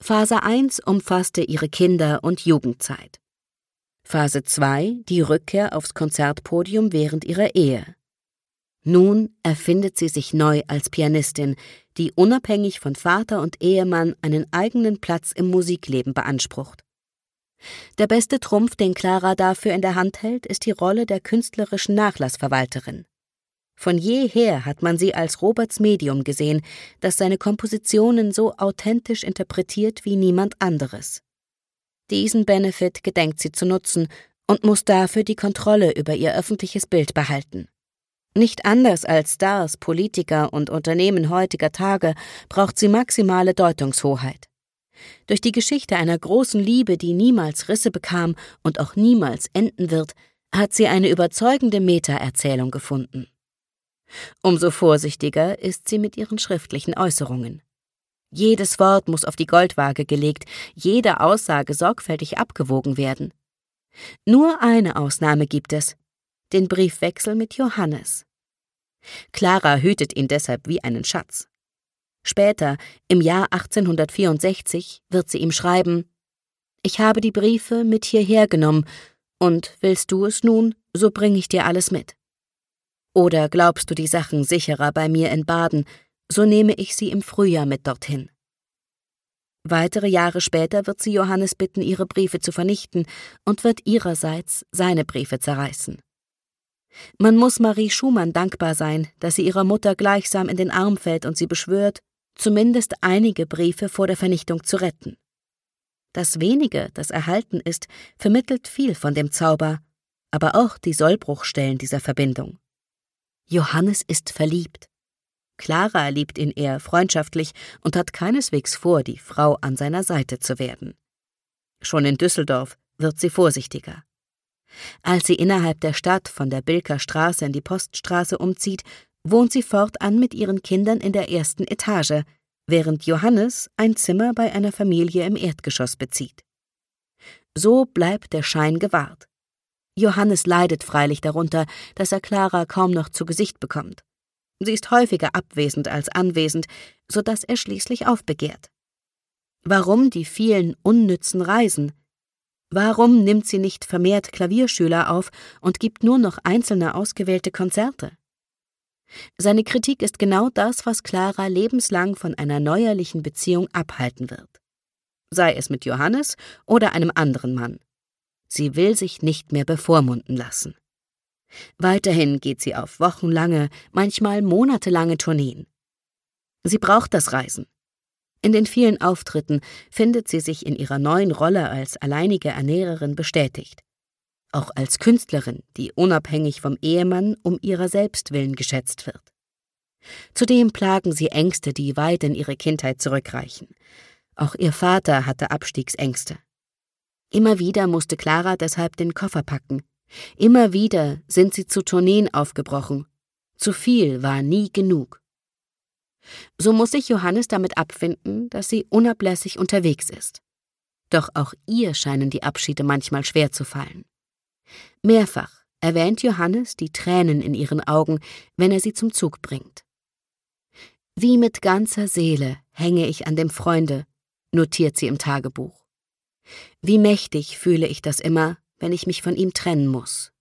Phase 1 umfasste ihre Kinder- und Jugendzeit. Phase 2 die Rückkehr aufs Konzertpodium während ihrer Ehe. Nun erfindet sie sich neu als Pianistin, die unabhängig von Vater und Ehemann einen eigenen Platz im Musikleben beansprucht. Der beste Trumpf, den Clara dafür in der Hand hält, ist die Rolle der künstlerischen Nachlassverwalterin. Von jeher hat man sie als Roberts Medium gesehen, das seine Kompositionen so authentisch interpretiert wie niemand anderes. Diesen Benefit gedenkt sie zu nutzen und muss dafür die Kontrolle über ihr öffentliches Bild behalten. Nicht anders als Stars, Politiker und Unternehmen heutiger Tage braucht sie maximale Deutungshoheit. Durch die Geschichte einer großen Liebe, die niemals Risse bekam und auch niemals enden wird, hat sie eine überzeugende Meta-Erzählung gefunden. Umso vorsichtiger ist sie mit ihren schriftlichen Äußerungen. Jedes Wort muss auf die Goldwaage gelegt, jede Aussage sorgfältig abgewogen werden. Nur eine Ausnahme gibt es: den Briefwechsel mit Johannes. Clara hütet ihn deshalb wie einen Schatz. Später, im Jahr 1864, wird sie ihm schreiben: »Ich habe die Briefe mit hierher genommen, und willst du es nun, so bring ich dir alles mit. Oder glaubst du die Sachen sicherer bei mir in Baden, so nehme ich sie im Frühjahr mit dorthin.« Weitere Jahre später wird sie Johannes bitten, ihre Briefe zu vernichten, und wird ihrerseits seine Briefe zerreißen. Man muss Marie Schumann dankbar sein, dass sie ihrer Mutter gleichsam in den Arm fällt und sie beschwört, zumindest einige Briefe vor der Vernichtung zu retten. Das wenige, das erhalten ist, vermittelt viel von dem Zauber, aber auch die Sollbruchstellen dieser Verbindung. Johannes ist verliebt. Clara liebt ihn eher freundschaftlich und hat keineswegs vor, die Frau an seiner Seite zu werden. Schon in Düsseldorf wird sie vorsichtiger. Als sie innerhalb der Stadt von der Bilker Straße in die Poststraße umzieht, wohnt sie fortan mit ihren Kindern in der ersten Etage, während Johannes ein Zimmer bei einer Familie im Erdgeschoss bezieht. So bleibt der Schein gewahrt. Johannes leidet freilich darunter, dass er Clara kaum noch zu Gesicht bekommt. Sie ist häufiger abwesend als anwesend, so dass er schließlich aufbegehrt. Warum die vielen unnützen Reisen? Warum nimmt sie nicht vermehrt Klavierschüler auf und gibt nur noch einzelne ausgewählte Konzerte? Seine Kritik ist genau das, was Clara lebenslang von einer neuerlichen Beziehung abhalten wird. Sei es mit Johannes oder einem anderen Mann. Sie will sich nicht mehr bevormunden lassen. Weiterhin geht sie auf wochenlange, manchmal monatelange Tourneen. Sie braucht das Reisen. In den vielen Auftritten findet sie sich in ihrer neuen Rolle als alleinige Ernährerin bestätigt. Auch als Künstlerin, die unabhängig vom Ehemann um ihrer selbst willen geschätzt wird. Zudem plagen sie Ängste, die weit in ihre Kindheit zurückreichen. Auch ihr Vater hatte Abstiegsängste. Immer wieder musste Clara deshalb den Koffer packen. Immer wieder sind sie zu Tourneen aufgebrochen. Zu viel war nie genug. So muss sich Johannes damit abfinden, dass sie unablässig unterwegs ist. Doch auch ihr scheinen die Abschiede manchmal schwer zu fallen. Mehrfach erwähnt Johannes die Tränen in ihren Augen, wenn er sie zum Zug bringt. »Wie mit ganzer Seele hänge ich an dem Freunde«, notiert sie im Tagebuch. »Wie mächtig fühle ich das immer, wenn ich mich von ihm trennen muss.«